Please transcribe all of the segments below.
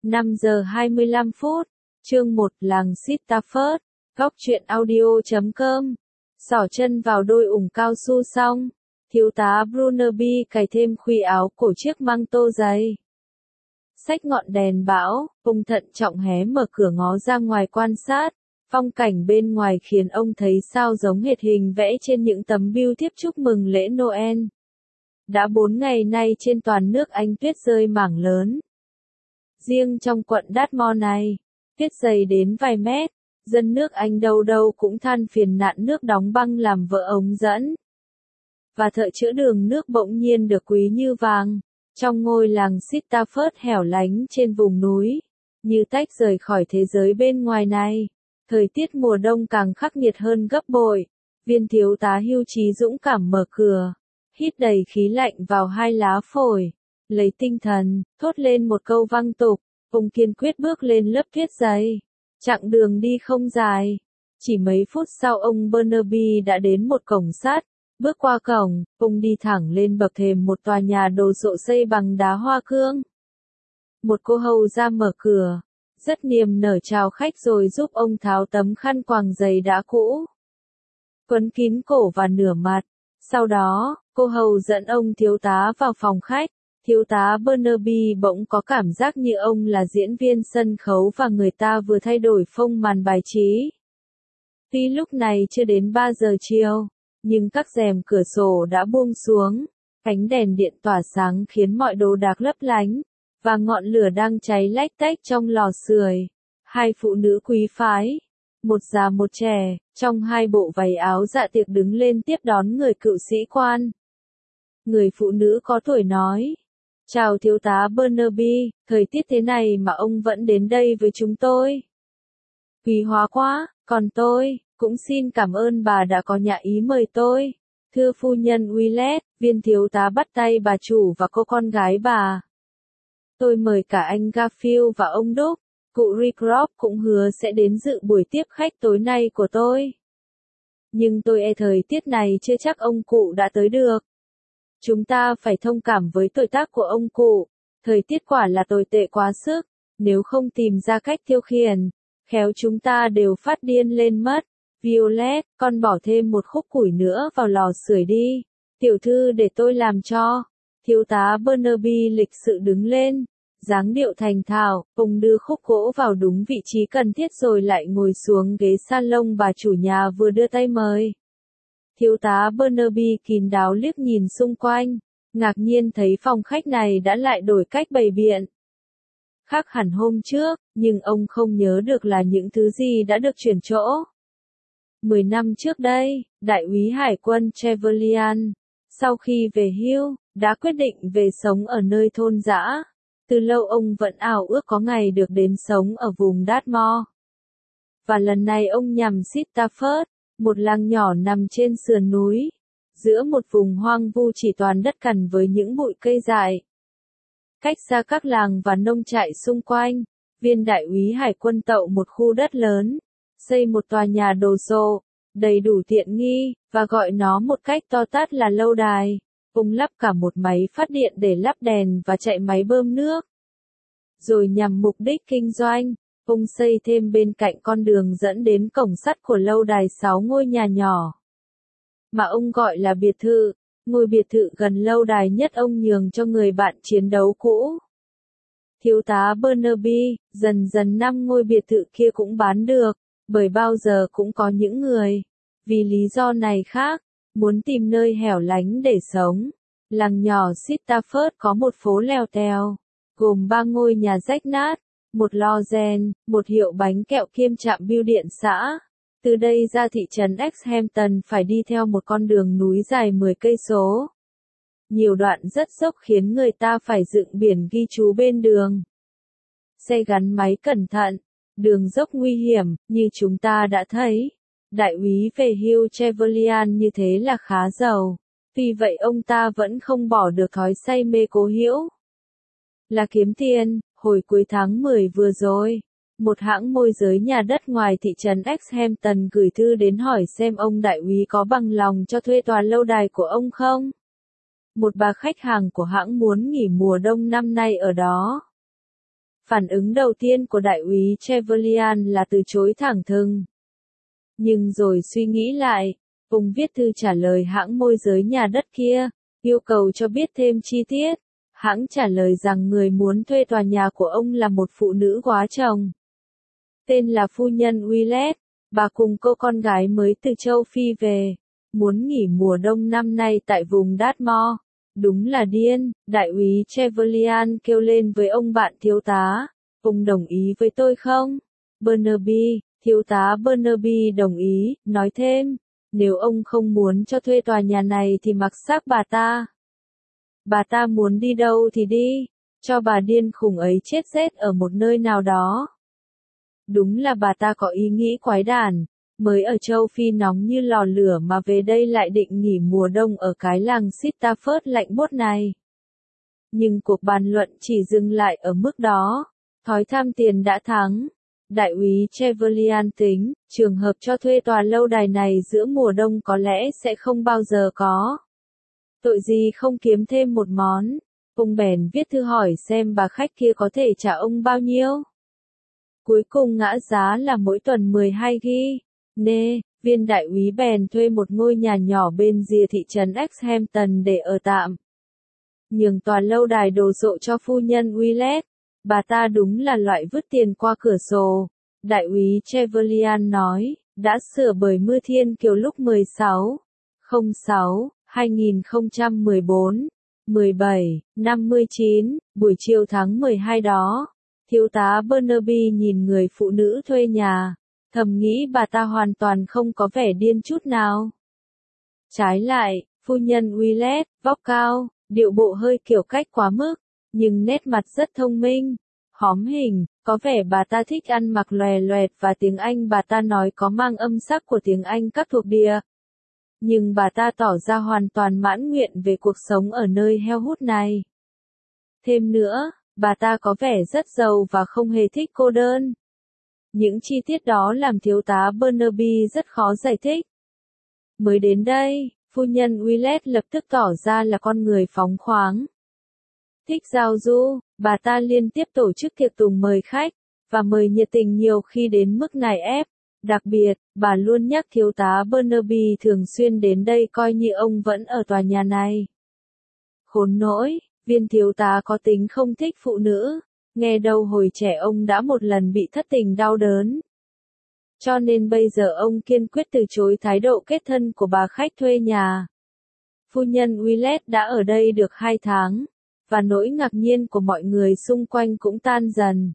5 giờ 25 phút, chương 1 làng Stafford, góc truyện audio.com. Xỏ chân vào đôi ủng cao su xong, thiếu tá Burnaby cài thêm khuy áo cổ chiếc măng tô dày. Xách ngọn đèn bão, ông thận trọng hé mở cửa ngó ra ngoài quan sát. Phong cảnh bên ngoài khiến ông thấy sao giống hệt hình vẽ trên những tấm bưu thiếp chúc mừng lễ Noel. Đã 4 ngày nay trên toàn nước Anh tuyết rơi mảng lớn. Riêng trong quận Dartmoor này, tuyết dày đến vài mét, dân nước Anh đâu đâu cũng than phiền nạn nước đóng băng làm vỡ ống dẫn. Và thợ chữa đường nước bỗng nhiên được quý như vàng, trong ngôi làng Stafford hẻo lánh trên vùng núi, như tách rời khỏi thế giới bên ngoài này. Thời tiết mùa đông càng khắc nghiệt hơn gấp bội, viên thiếu tá hưu trí dũng cảm mở cửa, hít đầy khí lạnh vào hai lá phổi, lấy tinh thần, thốt lên một câu văng tục, ông kiên quyết bước lên lớp tuyết dày. Chặng đường đi không dài, chỉ mấy phút sau ông Burnaby đã đến một cổng sắt, bước qua cổng, ông đi thẳng lên bậc thềm một tòa nhà đồ sộ xây bằng đá hoa cương. Một cô hầu ra mở cửa, rất niềm nở chào khách rồi giúp ông tháo tấm khăn quàng giày đã cũ, quấn kín cổ và nửa mặt. Sau đó, cô hầu dẫn ông thiếu tá vào phòng khách. Thiếu tá Burnaby bỗng có cảm giác như ông là diễn viên sân khấu và người ta vừa thay đổi phông màn bài trí. Tuy lúc này chưa đến 3 giờ chiều, nhưng các rèm cửa sổ đã buông xuống, ánh đèn điện tỏa sáng khiến mọi đồ đạc lấp lánh, và ngọn lửa đang cháy lách tách trong lò sưởi. Hai phụ nữ quý phái, một già một trẻ, trong hai bộ váy áo dạ tiệc đứng lên tiếp đón người cựu sĩ quan. Người phụ nữ có tuổi nói: "Chào thiếu tá Burnaby, thời tiết thế này mà ông vẫn đến đây với chúng tôi. Quý hóa quá, còn tôi, cũng xin cảm ơn bà đã có nhã ý mời tôi." "Thưa phu nhân Willett," viên thiếu tá bắt tay bà chủ và cô con gái bà. "Tôi mời cả anh Garfield và ông Đúc, cụ Rycroft cũng hứa sẽ đến dự buổi tiếp khách tối nay của tôi. Nhưng tôi e thời tiết này chưa chắc ông cụ đã tới được. Chúng ta phải thông cảm với tuổi tác của ông cụ, thời tiết quả là tồi tệ quá sức, nếu không tìm ra cách tiêu khiển, khéo chúng ta đều phát điên lên mất. Violet, con bỏ thêm một khúc củi nữa vào lò sưởi đi." "Tiểu thư để tôi làm cho." Thiếu tá Burnaby lịch sự đứng lên, dáng điệu thành thạo, ông đưa khúc gỗ vào đúng vị trí cần thiết rồi lại ngồi xuống ghế salon bà chủ nhà vừa đưa tay mời. Thiếu tá Burnaby kín đáo liếc nhìn xung quanh, ngạc nhiên thấy phòng khách này đã lại đổi cách bày biện. Khác hẳn hôm trước, nhưng ông không nhớ được là những thứ gì đã được chuyển chỗ. 10 năm trước đây, đại úy hải quân Trevelyan, sau khi về hưu, đã quyết định về sống ở nơi thôn dã. Từ lâu ông vẫn ảo ước có ngày được đến sống ở vùng Dartmoor. Và lần này ông nhằm Stafford, một làng nhỏ nằm trên sườn núi, giữa một vùng hoang vu chỉ toàn đất cằn với những bụi cây dại. Cách xa các làng và nông trại xung quanh, viên đại úy hải quân tậu một khu đất lớn, xây một tòa nhà đồ sộ, đầy đủ tiện nghi, và gọi nó một cách to tát là lâu đài. Ông lắp cả một máy phát điện để lắp đèn và chạy máy bơm nước. Rồi nhằm mục đích kinh doanh, ông xây thêm bên cạnh con đường dẫn đến cổng sắt của lâu đài 6 ngôi nhà nhỏ, mà ông gọi là biệt thự. Ngôi biệt thự gần lâu đài nhất ông nhường cho người bạn chiến đấu cũ, thiếu tá Burnaby. Dần dần 5 ngôi biệt thự kia cũng bán được, bởi bao giờ cũng có những người, vì lý do này khác, muốn tìm nơi hẻo lánh để sống. Làng nhỏ Stafford có một phố lèo tèo, gồm 3 ngôi nhà rách nát, một lò rèn, một hiệu bánh kẹo kiêm trạm bưu điện xã. Từ đây ra thị trấn Exhampton phải đi theo một con đường núi dài 10 cây số. Nhiều đoạn rất dốc khiến người ta phải dựng biển ghi chú bên đường. Xe gắn máy cẩn thận, đường dốc nguy hiểm, như chúng ta đã thấy. Đại úy về hưu Trevelyan như thế là khá giàu. Tuy vậy ông ta vẫn không bỏ được thói say mê cố hữu là kiếm tiền. Hồi cuối tháng 10 vừa rồi, một hãng môi giới nhà đất ngoài thị trấn Exhampton gửi thư đến hỏi xem ông đại úy có bằng lòng cho thuê tòa lâu đài của ông không. Một bà khách hàng của hãng muốn nghỉ mùa đông năm nay ở đó. Phản ứng đầu tiên của đại úy Trevelyan là từ chối thẳng thừng. Nhưng rồi suy nghĩ lại, ông viết thư trả lời hãng môi giới nhà đất kia, yêu cầu cho biết thêm chi tiết. Hãng trả lời rằng người muốn thuê tòa nhà của ông là một phụ nữ góa chồng. Tên là phu nhân Willett, bà cùng cô con gái mới từ châu Phi về, muốn nghỉ mùa đông năm nay tại vùng Dartmoor. Đúng là điên, đại úy Trevelyan kêu lên với ông bạn thiếu tá. Ông đồng ý với tôi không? Burnaby, thiếu tá Burnaby đồng ý, nói thêm, nếu ông không muốn cho thuê tòa nhà này thì mặc xác bà ta. Bà ta muốn đi đâu thì đi, cho bà điên khùng ấy chết rét ở một nơi nào đó. Đúng là bà ta có ý nghĩ quái đản, mới ở châu Phi nóng như lò lửa mà về đây lại định nghỉ mùa đông ở cái làng Stafford lạnh buốt này. Nhưng cuộc bàn luận chỉ dừng lại ở mức đó, thói tham tiền đã thắng. Đại úy Trevelyan tính, trường hợp cho thuê tòa lâu đài này giữa mùa đông có lẽ sẽ không bao giờ có. Tội gì không kiếm thêm một món, ông bèn viết thư hỏi xem bà khách kia có thể trả ông bao nhiêu. Cuối cùng ngã giá là mỗi tuần 12 ghi. Nê, viên đại úy bèn thuê một ngôi nhà nhỏ bên rìa thị trấn Exhampton để ở tạm. Nhường tòa lâu đài đồ sộ cho phu nhân Willett. Bà ta đúng là loại vứt tiền qua cửa sổ. Đại úy Trevelyan nói, đã sửa bởi Mưa Thiên Kiều lúc 16/06/2014, 17:59, buổi chiều tháng 12 đó. Thiếu tá Burnaby nhìn người phụ nữ thuê nhà, thầm nghĩ bà ta hoàn toàn không có vẻ điên chút nào. Trái lại, phu nhân Willett, vóc cao, điệu bộ hơi kiểu cách quá mức, nhưng nét mặt rất thông minh, hóm hình, có vẻ bà ta thích ăn mặc lòe loẹt và tiếng Anh bà ta nói có mang âm sắc của tiếng Anh các thuộc địa. Nhưng bà ta tỏ ra hoàn toàn mãn nguyện về cuộc sống ở nơi heo hút này. Thêm nữa, bà ta có vẻ rất giàu và không hề thích cô đơn. Những chi tiết đó làm thiếu tá Burnaby rất khó giải thích. Mới đến đây, phu nhân Willett lập tức tỏ ra là con người phóng khoáng. Thích giao du, bà ta liên tiếp tổ chức tiệc tùng mời khách, và mời nhiệt tình nhiều khi đến mức nài ép. Đặc biệt, bà luôn nhắc thiếu tá Burnaby thường xuyên đến đây coi như ông vẫn ở tòa nhà này. Khốn nỗi, viên thiếu tá có tính không thích phụ nữ, nghe đâu hồi trẻ ông đã một lần bị thất tình đau đớn. Cho nên bây giờ ông kiên quyết từ chối thái độ kết thân của bà khách thuê nhà. Phu nhân Willett đã ở đây được 2 tháng, và nỗi ngạc nhiên của mọi người xung quanh cũng tan dần.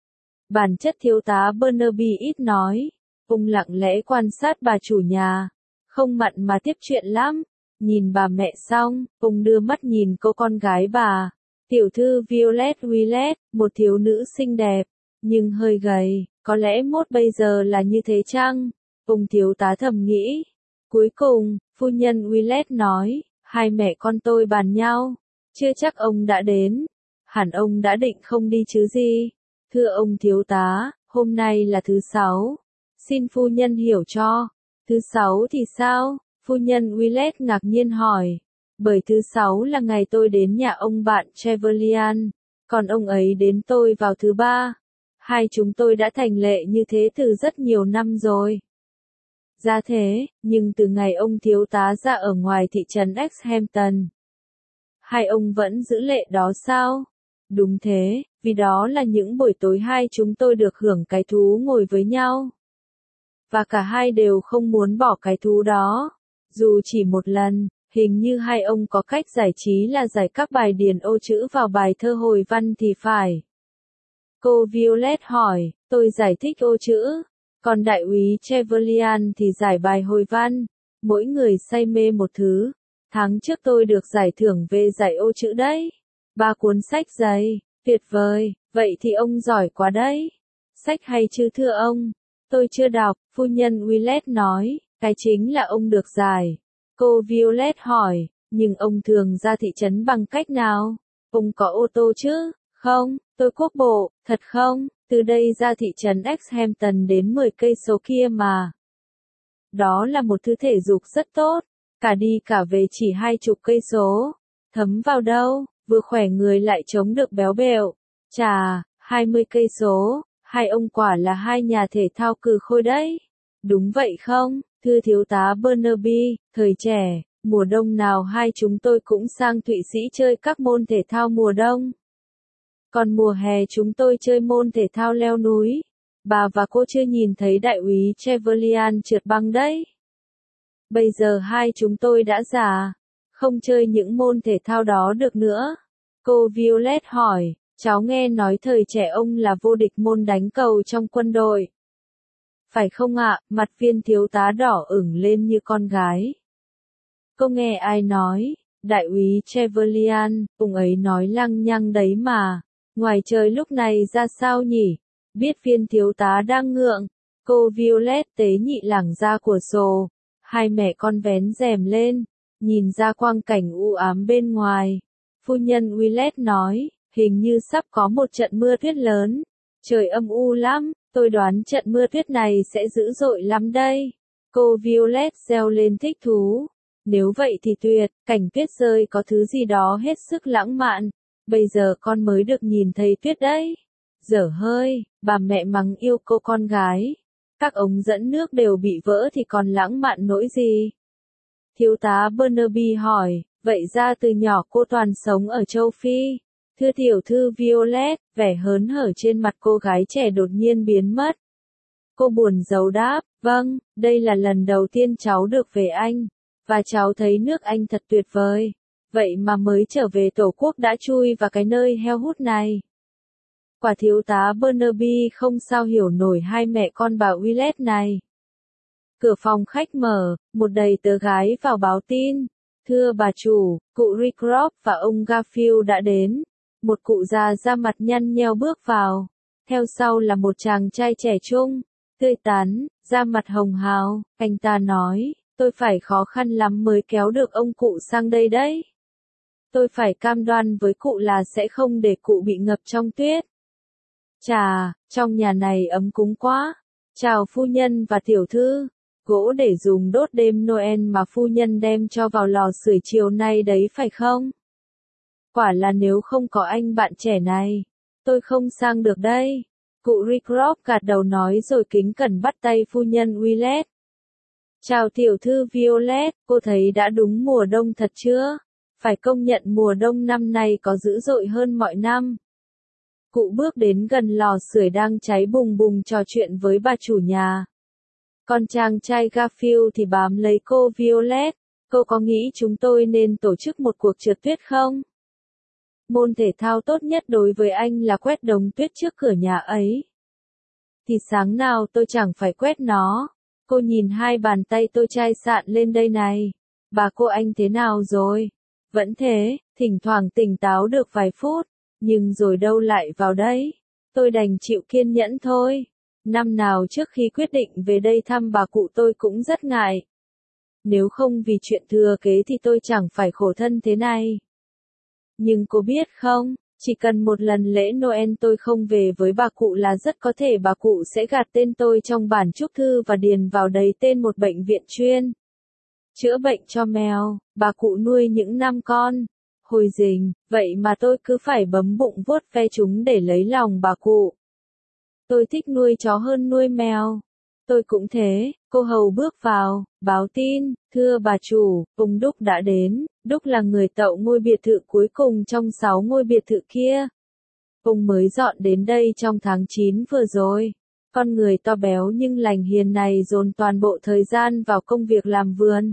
Bản chất thiếu tá Burnaby ít nói, ông lặng lẽ quan sát bà chủ nhà, không mặn mà tiếp chuyện lắm. Nhìn bà mẹ xong, ông đưa mắt nhìn cô con gái bà, tiểu thư Violet Willett, một thiếu nữ xinh đẹp, nhưng hơi gầy, có lẽ mốt bây giờ là như thế chăng? Ông thiếu tá thầm nghĩ. Cuối cùng, phu nhân Willett nói, hai mẹ con tôi bàn nhau, chưa chắc ông đã đến, hẳn ông đã định không đi chứ gì. Thưa ông thiếu tá, hôm nay là thứ 6, xin phu nhân hiểu cho. Thứ 6 thì sao? Phu nhân Willett ngạc nhiên hỏi. Bởi thứ 6 là ngày tôi đến nhà ông bạn Trevelyan, còn ông ấy đến tôi vào thứ 3. Hai chúng tôi đã thành lệ như thế từ rất nhiều năm rồi. Ra thế, nhưng từ ngày ông thiếu tá ra ở ngoài thị trấn Exhampton, hai ông vẫn giữ lệ đó sao? Đúng thế, vì đó là những buổi tối hai chúng tôi được hưởng cái thú ngồi với nhau. Và cả hai đều không muốn bỏ cái thú đó. Dù chỉ một lần, hình như hai ông có cách giải trí là giải các bài điền ô chữ vào bài thơ hồi văn thì phải. Cô Violet hỏi, tôi giải thích ô chữ, còn đại úy Trevelyan thì giải bài hồi văn. Mỗi người say mê một thứ. Tháng trước tôi được giải thưởng về giải ô chữ đấy. 3 cuốn sách dày, tuyệt vời, vậy thì ông giỏi quá đấy. Sách hay chứ thưa ông? Tôi chưa đọc, phu nhân Willett nói, cái chính là ông được giải. Cô Violet hỏi, nhưng ông thường ra thị trấn bằng cách nào? Ông có ô tô chứ? Không, tôi quốc bộ, thật không? Từ đây ra thị trấn Exhampton đến 10 cây số kia mà. Đó là một thứ thể dục rất tốt, cả đi cả về chỉ 20 cây số. Thấm vào đâu, vừa khỏe người lại chống được béo bẹo. Chà, 20 cây số, hai ông quả là hai nhà thể thao cừ khôi đấy. Đúng vậy không, thưa thiếu tá Burnaby, thời trẻ, mùa đông nào hai chúng tôi cũng sang Thụy Sĩ chơi các môn thể thao mùa đông. Còn mùa hè chúng tôi chơi môn thể thao leo núi. Bà và cô chưa nhìn thấy đại úy Trevelyan trượt băng đấy. Bây giờ hai chúng tôi đã già, không chơi những môn thể thao đó được nữa. Cô Violet hỏi, cháu nghe nói thời trẻ ông là vô địch môn đánh cầu trong quân đội. Phải không ạ? Mặt viên thiếu tá đỏ ửng lên như con gái. Cô nghe ai nói? Đại úy Trevelyan, ông ấy nói lăng nhăng đấy mà. Ngoài trời lúc này ra sao nhỉ? Biết viên thiếu tá đang ngượng. Cô Violet tế nhị lẳng ra của sổ. Hai mẹ con vén rèm lên, nhìn ra quang cảnh u ám bên ngoài. Phu nhân Willett nói, hình như sắp có một trận mưa tuyết lớn. Trời âm u lắm, tôi đoán trận mưa tuyết này sẽ dữ dội lắm đây. Cô Violet reo lên thích thú. Nếu vậy thì tuyệt, cảnh tuyết rơi có thứ gì đó hết sức lãng mạn. Bây giờ con mới được nhìn thấy tuyết đấy. Dở hơi, bà mẹ mắng yêu cô con gái. Các ống dẫn nước đều bị vỡ thì còn lãng mạn nỗi gì? Thiếu tá Burnaby hỏi, vậy ra từ nhỏ cô toàn sống ở châu Phi. Thưa tiểu thư Violet, vẻ hớn hở trên mặt cô gái trẻ đột nhiên biến mất. Cô buồn rầu đáp, vâng, đây là lần đầu tiên cháu được về Anh. Và cháu thấy nước Anh thật tuyệt vời. Vậy mà mới trở về Tổ quốc đã chui vào cái nơi heo hút này. Quả thiếu tá Burnaby không sao hiểu nổi hai mẹ con bà Willett này. Cửa phòng khách mở, một đầy tớ gái vào báo tin. Thưa bà chủ, cụ Rycroft và ông Garfield đã đến. Một cụ già da mặt nhăn nheo bước vào. Theo sau là một chàng trai trẻ trung, tươi tắn, da mặt hồng hào. Anh ta nói, tôi phải khó khăn lắm mới kéo được ông cụ sang đây đấy. Tôi phải cam đoan với cụ là sẽ không để cụ bị ngập trong tuyết. Chà, trong nhà này ấm cúng quá. Chào phu nhân và tiểu thư. Gỗ để dùng đốt đêm Noel mà phu nhân đem cho vào lò sưởi chiều nay đấy phải không? Quả là nếu không có anh bạn trẻ này, tôi không sang được đây. Cụ Rycroft gật đầu nói rồi kính cẩn bắt tay phu nhân Willett. Chào tiểu thư Violet, cô thấy đã đúng mùa đông thật chưa? Phải công nhận mùa đông năm nay có dữ dội hơn mọi năm. Cụ bước đến gần lò sưởi đang cháy bùng bùng trò chuyện với bà chủ nhà. Còn chàng trai Garfield thì bám lấy cô Violet. Cô có nghĩ chúng tôi nên tổ chức một cuộc trượt tuyết không? Môn thể thao tốt nhất đối với anh là quét đống tuyết trước cửa nhà ấy. Thì sáng nào tôi chẳng phải quét nó. Cô nhìn hai bàn tay tôi chai sạn lên đây này. Bà cô anh thế nào rồi? Vẫn thế, thỉnh thoảng tỉnh táo được vài phút. Nhưng rồi đâu lại vào đấy. Tôi đành chịu kiên nhẫn thôi. Năm nào trước khi quyết định về đây thăm bà cụ tôi cũng rất ngại. Nếu không vì chuyện thừa kế thì tôi chẳng phải khổ thân thế này. Nhưng cô biết không, chỉ cần một lần lễ Noel tôi không về với bà cụ là rất có thể bà cụ sẽ gạt tên tôi trong bản chúc thư và điền vào đấy tên một bệnh viện chuyên chữa bệnh cho mèo. Bà cụ nuôi những năm con hồi rình, vậy mà tôi cứ phải bấm bụng vuốt ve chúng để lấy lòng bà cụ. Tôi thích nuôi chó hơn nuôi mèo. Tôi cũng thế. Cô hầu bước vào, báo tin, thưa bà chủ, ông Đúc đã đến. Đúc là người tậu ngôi biệt thự cuối cùng trong 6 ngôi biệt thự kia. Ông mới dọn đến đây trong tháng 9 vừa rồi. Con người to béo nhưng lành hiền này dồn toàn bộ thời gian vào công việc làm vườn.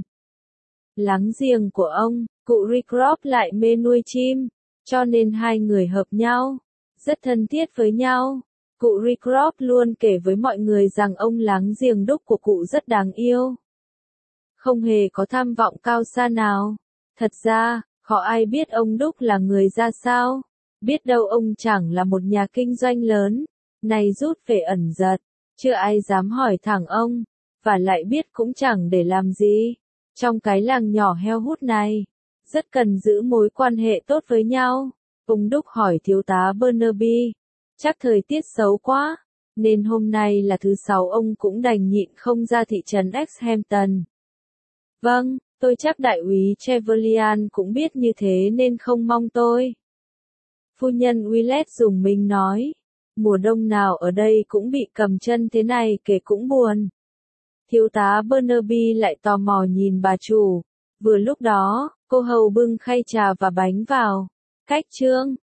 Láng giềng của ông, cụ Rycroft lại mê nuôi chim, cho nên hai người hợp nhau, rất thân thiết với nhau. Cụ Rycroft luôn kể với mọi người rằng ông láng giềng Đúc của cụ rất đáng yêu. Không hề có tham vọng cao xa nào. Thật ra, họ ai biết ông Đúc là người ra sao. Biết đâu ông chẳng là một nhà kinh doanh lớn. Này rút về ẩn giật. Chưa ai dám hỏi thẳng ông. Và lại biết cũng chẳng để làm gì. Trong cái làng nhỏ heo hút này. Rất cần giữ mối quan hệ tốt với nhau. Ông Đúc hỏi thiếu tá Burnaby. Chắc thời tiết xấu quá, nên hôm nay là thứ 6 ông cũng đành nhịn không ra thị trấn Exhampton. Vâng, tôi chắc đại úy Trevelyan cũng biết như thế nên không mong tôi. Phu nhân Willett dùng mình nói. Mùa đông nào ở đây cũng bị cầm chân thế này kể cũng buồn. Thiếu tá Burnaby lại tò mò nhìn bà chủ. Vừa lúc đó, cô hầu bưng khay trà và bánh vào. Cách Trương,